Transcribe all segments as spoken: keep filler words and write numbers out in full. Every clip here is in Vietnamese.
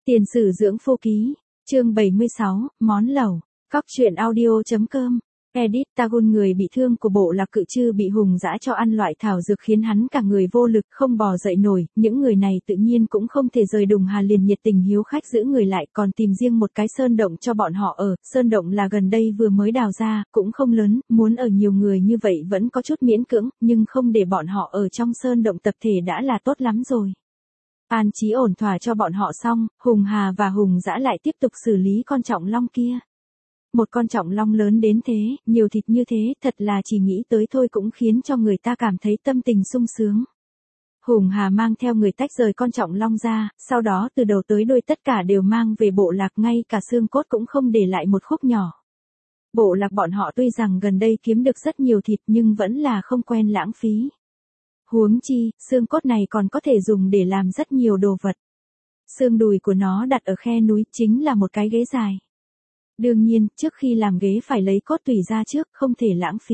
Tiền sử dưỡng phu ký, chương bảy mươi sáu, món lẩu, Cóc truyện audio.com. Edit Tagun người bị thương của bộ lạc cự chư bị hùng dã cho ăn loại thảo dược khiến hắn cả người vô lực không bò dậy nổi, những người này tự nhiên cũng không thể rời Đùng Hà liền nhiệt tình hiếu khách giữ người lại còn tìm riêng một cái sơn động cho bọn họ ở, sơn động là gần đây vừa mới đào ra, cũng không lớn, muốn ở nhiều người như vậy vẫn có chút miễn cưỡng, nhưng không để bọn họ ở trong sơn động tập thể đã là tốt lắm rồi. An trí ổn thỏa cho bọn họ xong, Hùng Hà và Hùng Dã lại tiếp tục xử lý con trọng long kia. Một con trọng long lớn đến thế, nhiều thịt như thế, thật là chỉ nghĩ tới thôi cũng khiến cho người ta cảm thấy tâm tình sung sướng. Hùng Hà mang theo người tách rời con trọng long ra, sau đó từ đầu tới đuôi tất cả đều mang về bộ lạc, ngay cả xương cốt cũng không để lại một khúc nhỏ. Bộ lạc bọn họ tuy rằng gần đây kiếm được rất nhiều thịt nhưng vẫn là không quen lãng phí. Huống chi, xương cốt này còn có thể dùng để làm rất nhiều đồ vật. Xương đùi của nó đặt ở khe núi chính là một cái ghế dài. Đương nhiên, trước khi làm ghế phải lấy cốt tủy ra trước, không thể lãng phí.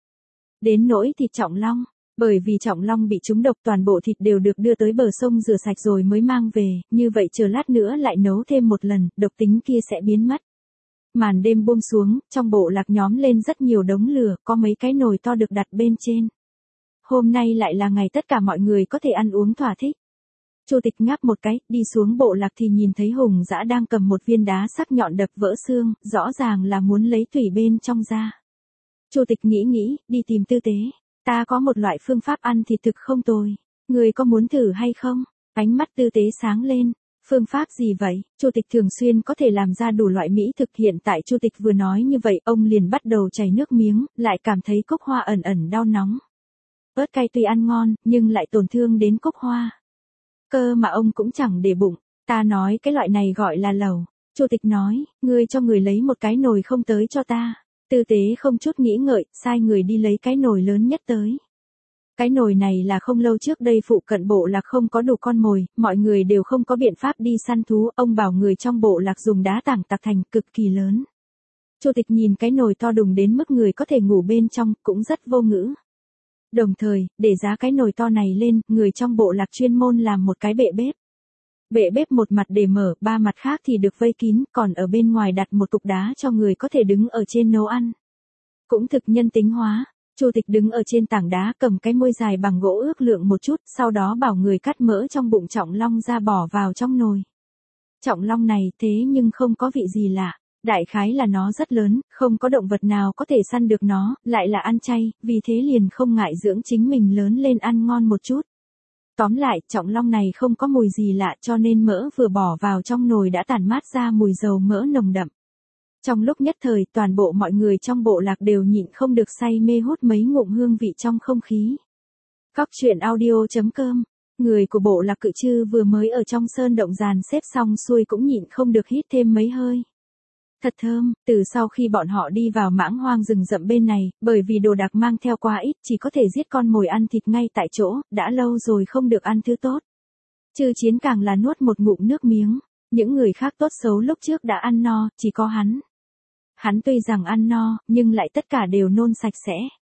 Đến nỗi thịt trọng long, bởi vì trọng long bị trúng độc toàn bộ thịt đều được đưa tới bờ sông rửa sạch rồi mới mang về, như vậy chờ lát nữa lại nấu thêm một lần, độc tính kia sẽ biến mất. Màn đêm buông xuống, trong bộ lạc nhóm lên rất nhiều đống lửa, có mấy cái nồi to được đặt bên trên. Hôm nay lại là ngày tất cả mọi người có thể ăn uống thỏa thích. Chu Tịch ngáp một cái, đi xuống bộ lạc thì nhìn thấy Hùng Dã đang cầm một viên đá sắc nhọn đập vỡ xương, rõ ràng là muốn lấy tủy bên trong ra. Chu Tịch nghĩ nghĩ, đi tìm Tư Tế. Ta có một loại phương pháp ăn thịt thực không tồi. Người có muốn thử hay không? Ánh mắt Tư Tế sáng lên. Phương pháp gì vậy? Chu Tịch thường xuyên có thể làm ra đủ loại mỹ thực, hiện tại Chu Tịch vừa nói như vậy, ông liền bắt đầu chảy nước miếng, lại cảm thấy cúc hoa ẩn ẩn đau nóng. Ớt cay tuy ăn ngon, nhưng lại tổn thương đến cúc hoa. Cơ mà ông cũng chẳng để bụng, ta nói cái loại này gọi là lẩu. Chu Tịch nói, ngươi cho người lấy một cái nồi không tới cho ta. Tư Tế không chút nghĩ ngợi, sai người đi lấy cái nồi lớn nhất tới. Cái nồi này là không lâu trước đây phụ cận bộ lạc không có đủ con mồi, mọi người đều không có biện pháp đi săn thú, ông bảo người trong bộ lạc dùng đá tảng tạc thành, cực kỳ lớn. Chu Tịch nhìn cái nồi to đùng đến mức người có thể ngủ bên trong, cũng rất vô ngữ. Đồng thời, để giá cái nồi to này lên, người trong bộ lạc chuyên môn làm một cái bệ bếp. Bệ bếp một mặt để mở, ba mặt khác thì được vây kín, còn ở bên ngoài đặt một cục đá cho người có thể đứng ở trên nấu ăn. Cũng thực nhân tính hóa. Chu Tịch đứng ở trên tảng đá cầm cái môi dài bằng gỗ ước lượng một chút, sau đó bảo người cắt mỡ trong bụng trọng long ra bỏ vào trong nồi. Trọng long này thế nhưng không có vị gì lạ. Đại khái là nó rất lớn, không có động vật nào có thể săn được nó, lại là ăn chay, vì thế liền không ngại dưỡng chính mình lớn lên ăn ngon một chút. Tóm lại, trọng long này không có mùi gì lạ cho nên mỡ vừa bỏ vào trong nồi đã tản mát ra mùi dầu mỡ nồng đậm. Trong lúc nhất thời, toàn bộ mọi người trong bộ lạc đều nhịn không được say mê hút mấy ngụm hương vị trong không khí. Cóc truyện audio.com. Người của bộ lạc cự chư vừa mới ở trong sơn động dàn xếp xong xuôi cũng nhịn không được hít thêm mấy hơi. Thật thơm, từ sau khi bọn họ đi vào mãng hoang rừng rậm bên này, bởi vì đồ đạc mang theo quá ít, chỉ có thể giết con mồi ăn thịt ngay tại chỗ, đã lâu rồi không được ăn thứ tốt. Chư Chiến càng là nuốt một ngụm nước miếng, những người khác tốt xấu lúc trước đã ăn no, chỉ có hắn. Hắn tuy rằng ăn no, nhưng lại tất cả đều nôn sạch sẽ.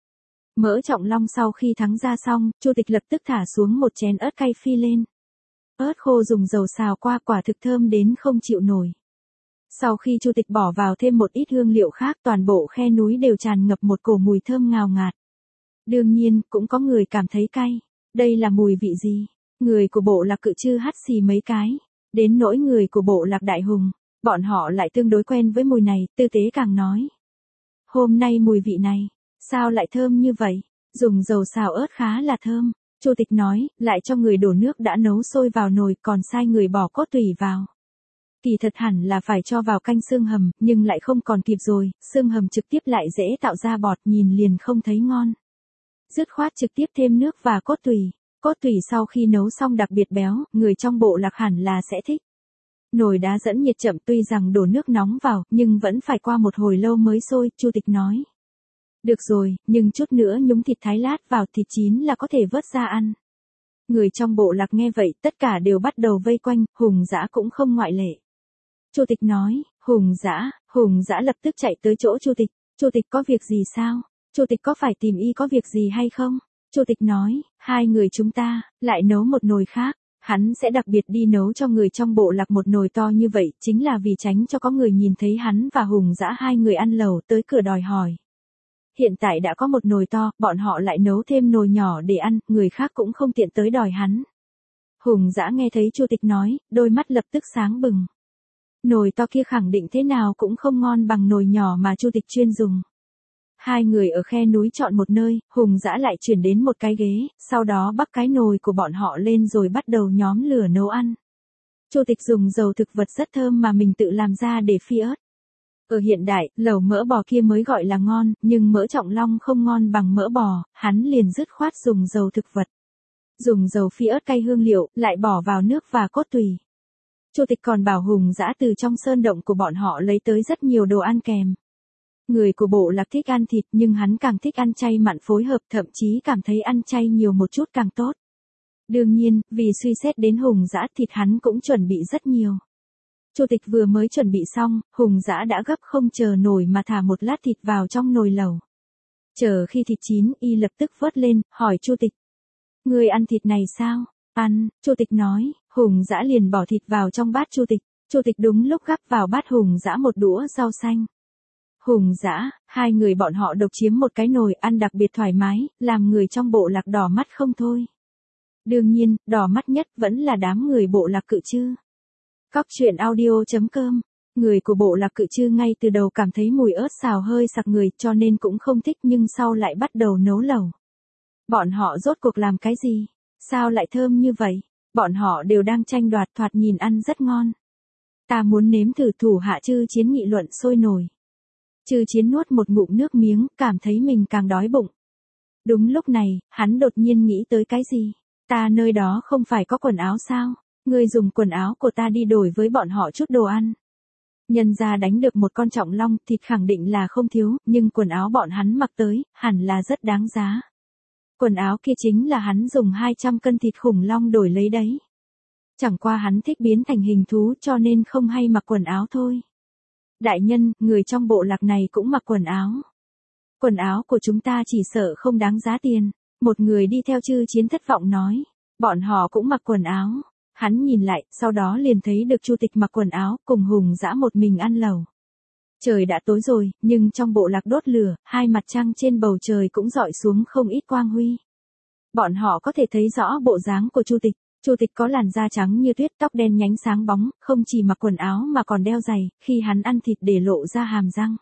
Mỡ trọng long sau khi thắng ra xong, Chu Tịch lập tức thả xuống một chén ớt cay phi lên. Ớt khô dùng dầu xào qua quả thực thơm đến không chịu nổi. Sau khi Chu Tịch bỏ vào thêm một ít hương liệu khác, toàn bộ khe núi đều tràn ngập một cổ mùi thơm ngào ngạt. Đương nhiên, cũng có người cảm thấy cay. Đây là mùi vị gì? Người của bộ lạc cự chư hắt xì mấy cái. Đến nỗi người của bộ lạc đại hùng, bọn họ lại tương đối quen với mùi này, Tư Tế càng nói. Hôm nay mùi vị này, sao lại thơm như vậy? Dùng dầu xào ớt khá là thơm. Chu Tịch nói, lại cho người đổ nước đã nấu sôi vào nồi, còn sai người bỏ cốt tủy vào. Kỳ thật hẳn là phải cho vào canh xương hầm, nhưng lại không còn kịp rồi, xương hầm trực tiếp lại dễ tạo ra bọt, nhìn liền không thấy ngon. Dứt khoát trực tiếp thêm nước và cốt tủy. Cốt tủy sau khi nấu xong đặc biệt béo, người trong bộ lạc hẳn là sẽ thích. Nồi đá dẫn nhiệt chậm, tuy rằng đổ nước nóng vào, nhưng vẫn phải qua một hồi lâu mới sôi, Chu Tịch nói. Được rồi, nhưng chút nữa nhúng thịt thái lát vào, thịt chín là có thể vớt ra ăn. Người trong bộ lạc nghe vậy, tất cả đều bắt đầu vây quanh, Hùng Dã cũng không ngoại lệ. Chu Tịch nói, Hùng Dã, Hùng Dã lập tức chạy tới chỗ Chu Tịch. Chu Tịch có việc gì sao? Chu Tịch có phải tìm y có việc gì hay không? Chu Tịch nói, hai người chúng ta, lại nấu một nồi khác. Hắn sẽ đặc biệt đi nấu cho người trong bộ lạc một nồi to như vậy, chính là vì tránh cho có người nhìn thấy hắn và Hùng Dã hai người ăn lẩu tới cửa đòi hỏi. Hiện tại đã có một nồi to, bọn họ lại nấu thêm nồi nhỏ để ăn, người khác cũng không tiện tới đòi hắn. Hùng Dã nghe thấy Chu Tịch nói, đôi mắt lập tức sáng bừng. Nồi to kia khẳng định thế nào cũng không ngon bằng nồi nhỏ mà Chu Tịch chuyên dùng. Hai người ở khe núi chọn một nơi, Hùng Dã lại chuyển đến một cái ghế, sau đó bắc cái nồi của bọn họ lên rồi bắt đầu nhóm lửa nấu ăn. Chu Tịch dùng dầu thực vật rất thơm mà mình tự làm ra để phi ớt. Ở hiện đại, lẩu mỡ bò kia mới gọi là ngon, nhưng mỡ Trọng Long không ngon bằng mỡ bò, hắn liền dứt khoát dùng dầu thực vật. Dùng dầu phi ớt cay hương liệu, lại bỏ vào nước và cốt tùy. Chu Tịch còn bảo Hùng Dã từ trong sơn động của bọn họ lấy tới rất nhiều đồ ăn kèm. Người của bộ lạc thích ăn thịt nhưng hắn càng thích ăn chay mặn phối hợp, thậm chí cảm thấy ăn chay nhiều một chút càng tốt. Đương nhiên, vì suy xét đến Hùng Dã thịt hắn cũng chuẩn bị rất nhiều. Chu Tịch vừa mới chuẩn bị xong, Hùng Dã đã gấp không chờ nổi mà thả một lát thịt vào trong nồi lẩu. Chờ khi thịt chín, y lập tức vớt lên, hỏi Chu Tịch. Người ăn thịt này sao? Ăn, Chu Tịch nói, Hùng Dã liền bỏ thịt vào trong bát Chu Tịch. Chu Tịch đúng lúc gắp vào bát Hùng Dã một đũa rau xanh. Hùng Dã, hai người bọn họ độc chiếm một cái nồi ăn đặc biệt thoải mái, làm người trong bộ lạc đỏ mắt không thôi. Đương nhiên, đỏ mắt nhất vẫn là đám người bộ lạc Cự Chư. Cóc truyện audio chấm com. Người của bộ lạc Cự Chư ngay từ đầu cảm thấy mùi ớt xào hơi sặc người cho nên cũng không thích nhưng sau lại bắt đầu nấu lẩu. Bọn họ rốt cuộc làm cái gì? Sao lại thơm như vậy? Bọn họ đều đang tranh đoạt, thoạt nhìn ăn rất ngon. Ta muốn nếm thử, thủ hạ Chư Chiến nghị luận sôi nổi. Chư Chiến nuốt một ngụm nước miếng, cảm thấy mình càng đói bụng. Đúng lúc này, hắn đột nhiên nghĩ tới cái gì? Ta nơi đó không phải có quần áo sao? Ngươi dùng quần áo của ta đi đổi với bọn họ chút đồ ăn. Nhân ra đánh được một con Trọng Long, thịt khẳng định là không thiếu, nhưng quần áo bọn hắn mặc tới, hẳn là rất đáng giá. Quần áo kia chính là hắn dùng hai trăm cân thịt khủng long đổi lấy đấy. Chẳng qua hắn thích biến thành hình thú cho nên không hay mặc quần áo thôi. Đại nhân, người trong bộ lạc này cũng mặc quần áo. Quần áo của chúng ta chỉ sợ không đáng giá tiền. Một người đi theo Chư Chiến thất vọng nói. Bọn họ cũng mặc quần áo. Hắn nhìn lại, sau đó liền thấy được Chu Tịch mặc quần áo, cùng Hùng Dã một mình ăn lẩu. Trời đã tối rồi, nhưng trong bộ lạc đốt lửa, hai mặt trăng trên bầu trời cũng rọi xuống không ít quang huy. Bọn họ có thể thấy rõ bộ dáng của Chu Tịch. Chu Tịch có làn da trắng như tuyết, tóc đen nhánh sáng bóng, không chỉ mặc quần áo mà còn đeo giày, khi hắn ăn thịt để lộ ra hàm răng.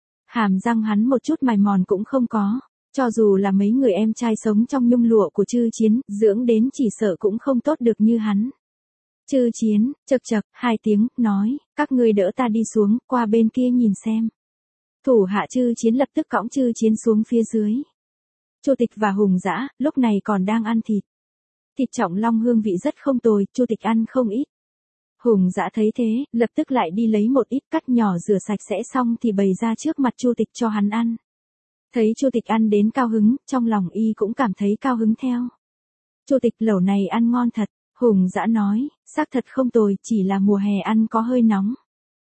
Hàm răng hắn một chút mài mòn cũng không có. Cho dù là mấy người em trai sống trong nhung lụa của Chư Chiến, dưỡng đến chỉ sợ cũng không tốt được như hắn. Chư Chiến, chậc chậc, hai tiếng, nói, các ngươi đỡ ta đi xuống, qua bên kia nhìn xem. Thủ hạ Chư Chiến lập tức cõng Chư Chiến xuống phía dưới. Chu Tịch và Hùng Dã, lúc này còn đang ăn thịt. Thịt Trọng Long hương vị rất không tồi, Chu Tịch ăn không ít. Hùng Dã thấy thế, lập tức lại đi lấy một ít cắt nhỏ rửa sạch sẽ xong thì bày ra trước mặt Chu Tịch cho hắn ăn. Thấy Chu Tịch ăn đến cao hứng, trong lòng y cũng cảm thấy cao hứng theo. Chu Tịch, lẩu này ăn ngon thật, Hùng Dã nói, xác thật không tồi, chỉ là mùa hè ăn có hơi nóng.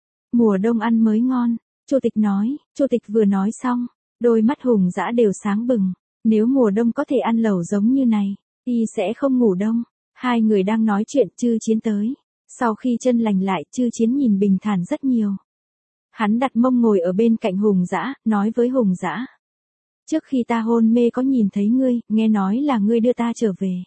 Mùa đông ăn mới ngon, Chu Tịch nói. Chu Tịch vừa nói xong, đôi mắt Hùng Dã đều sáng bừng. Nếu mùa đông có thể ăn lẩu giống như này, y sẽ không ngủ đông. Hai người đang nói chuyện, Chư Chiến tới. Sau khi chân lành lại, Chư Chiến nhìn bình thản rất nhiều. Hắn đặt mông ngồi ở bên cạnh Hùng Dã, nói với Hùng Dã. Trước khi ta hôn mê có nhìn thấy ngươi, nghe nói là ngươi đưa ta trở về.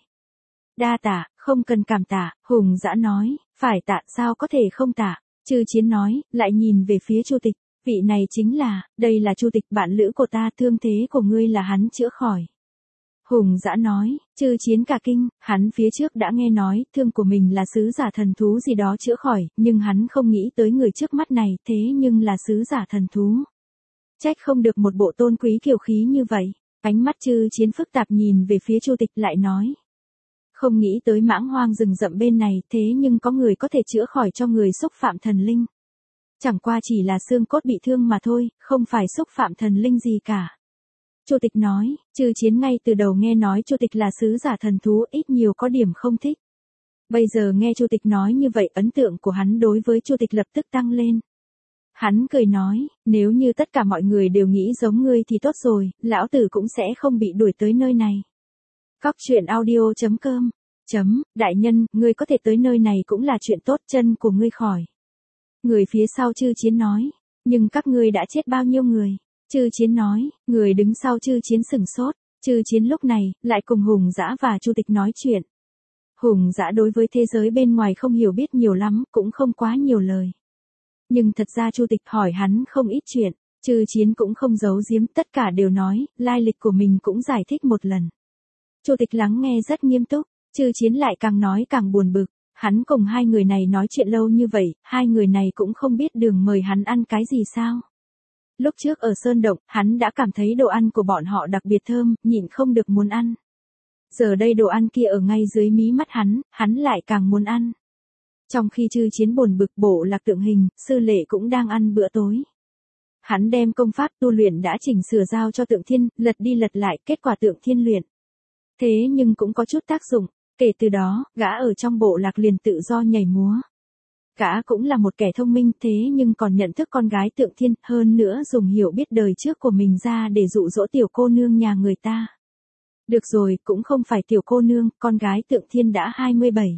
Đa tạ, không cần cảm tạ, Hùng Dã nói, phải tạ, sao có thể không tạ. Chư Chiến nói, lại nhìn về phía Chu Tịch, vị này chính là, đây là Chu Tịch bạn lữ của ta, thương thế của ngươi là hắn chữa khỏi. Hùng Dã nói, Chư Chiến cả kinh, hắn phía trước đã nghe nói, thương của mình là sứ giả thần thú gì đó chữa khỏi, nhưng hắn không nghĩ tới người trước mắt này, thế nhưng là sứ giả thần thú. Trách không được một bộ tôn quý kiều khí như vậy. Ánh mắt Chư Chiến phức tạp nhìn về phía Chu Tịch lại nói. Không nghĩ tới mãng hoang rừng rậm bên này, thế nhưng có người có thể chữa khỏi cho người xúc phạm thần linh. Chẳng qua chỉ là xương cốt bị thương mà thôi, không phải xúc phạm thần linh gì cả. Chu Tịch nói, Chư Chiến ngay từ đầu nghe nói Chu Tịch là sứ giả thần thú, ít nhiều có điểm không thích. Bây giờ nghe Chu Tịch nói như vậy, ấn tượng của hắn đối với Chu Tịch lập tức tăng lên. Hắn cười nói, nếu như tất cả mọi người đều nghĩ giống ngươi thì tốt rồi, lão tử cũng sẽ không bị đuổi tới nơi này. Cóc truyện audio chấm com Chấm, đại nhân, ngươi có thể tới nơi này cũng là chuyện tốt, chân của ngươi khỏi. Người phía sau Chư Chiến nói, nhưng các ngươi đã chết bao nhiêu người? Chư Chiến nói, người đứng sau Chư Chiến sửng sốt. Chư Chiến lúc này, lại cùng Hùng Dã và Chu Tịch nói chuyện. Hùng Dã đối với thế giới bên ngoài không hiểu biết nhiều lắm, cũng không quá nhiều lời. Nhưng thật ra Chu Tịch hỏi hắn không ít chuyện, Chư Chiến cũng không giấu giếm, tất cả đều nói, lai lịch của mình cũng giải thích một lần. Chu Tịch lắng nghe rất nghiêm túc, Chư Chiến lại càng nói càng buồn bực, hắn cùng hai người này nói chuyện lâu như vậy, hai người này cũng không biết đường mời hắn ăn cái gì sao. Lúc trước ở Sơn Động, hắn đã cảm thấy đồ ăn của bọn họ đặc biệt thơm, nhịn không được muốn ăn. Giờ đây đồ ăn kia ở ngay dưới mí mắt hắn, hắn lại càng muốn ăn. Trong khi Chư Chiến buồn bực, Bộ Lạc Tượng Hình, Sư Lệ cũng đang ăn bữa tối. Hắn đem công pháp tu luyện đã chỉnh sửa giao cho Tượng Thiên, lật đi lật lại, kết quả Tượng Thiên luyện. Thế nhưng cũng có chút tác dụng, kể từ đó, gã ở trong bộ lạc liền tự do nhảy múa. Gã cũng là một kẻ thông minh thế nhưng còn nhận thức con gái Tượng Thiên, hơn nữa dùng hiểu biết đời trước của mình ra để dụ dỗ tiểu cô nương nhà người ta. Được rồi, cũng không phải tiểu cô nương, con gái Tượng Thiên đã hai mươi bảy.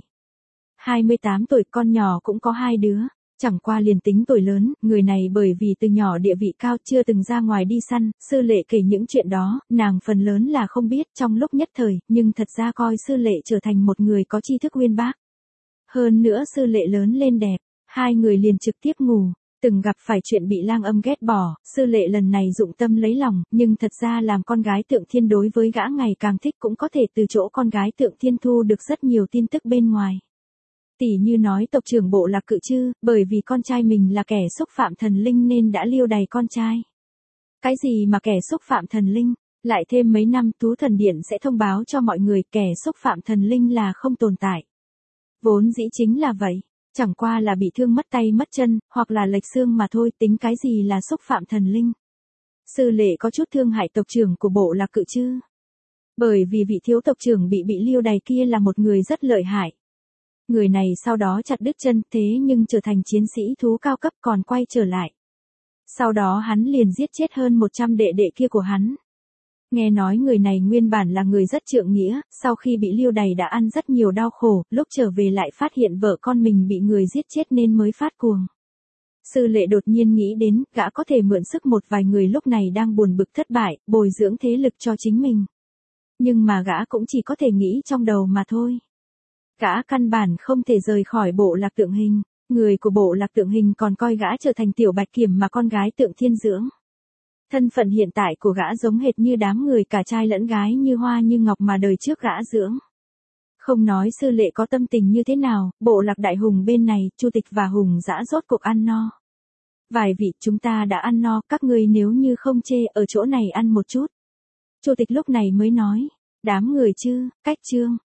hai mươi tám tuổi, con nhỏ cũng có hai đứa. Chẳng qua liền tính tuổi lớn, người này bởi vì từ nhỏ địa vị cao chưa từng ra ngoài đi săn, Sư Lệ kể những chuyện đó, nàng phần lớn là không biết trong lúc nhất thời, nhưng thật ra coi Sư Lệ trở thành một người có tri thức uyên bác. Hơn nữa Sư Lệ lớn lên đẹp, hai người liền trực tiếp ngủ, từng gặp phải chuyện bị Lang Âm ghét bỏ, Sư Lệ lần này dụng tâm lấy lòng, nhưng thật ra làm con gái Tượng Thiên đối với gã ngày càng thích, cũng có thể từ chỗ con gái Tượng Thiên thu được rất nhiều tin tức bên ngoài. Tỷ như nói tộc trưởng Bộ Lạc Cự Chư, bởi vì con trai mình là kẻ xúc phạm thần linh nên đã liêu đày con trai. Cái gì mà kẻ xúc phạm thần linh? Lại thêm mấy năm Tú Thần Điện sẽ thông báo cho mọi người kẻ xúc phạm thần linh là không tồn tại. Vốn dĩ chính là vậy, chẳng qua là bị thương mất tay mất chân, hoặc là lệch xương mà thôi, tính cái gì là xúc phạm thần linh. Sư Lệ có chút thương hại tộc trưởng của Bộ Lạc Cự Chư. Bởi vì vị thiếu tộc trưởng bị bị liêu đày kia là một người rất lợi hại. Người này sau đó chặt đứt chân, thế nhưng trở thành chiến sĩ thú cao cấp còn quay trở lại. Sau đó hắn liền giết chết hơn một trăm đệ đệ kia của hắn. Nghe nói người này nguyên bản là người rất trượng nghĩa, sau khi bị liêu đày đã ăn rất nhiều đau khổ, lúc trở về lại phát hiện vợ con mình bị người giết chết nên mới phát cuồng. Sư Lệ đột nhiên nghĩ đến, gã có thể mượn sức một vài người lúc này đang buồn bực thất bại, bồi dưỡng thế lực cho chính mình. Nhưng mà gã cũng chỉ có thể nghĩ trong đầu mà thôi. Gã căn bản không thể rời khỏi Bộ Lạc Tượng Hình, người của Bộ Lạc Tượng Hình còn coi gã trở thành tiểu bạch kiểm mà con gái Tượng Thiên dưỡng. Thân phận hiện tại của gã giống hệt như đám người cả trai lẫn gái như hoa như ngọc mà đời trước gã dưỡng. Không nói Sư Lệ có tâm tình như thế nào, Bộ Lạc Đại Hùng bên này, Chu Tịch và Hùng Dã rốt cuộc ăn no. Vài vị, chúng ta đã ăn no, các ngươi nếu như không chê ở chỗ này ăn một chút. Chu Tịch lúc này mới nói, đám người chứ, cách chương.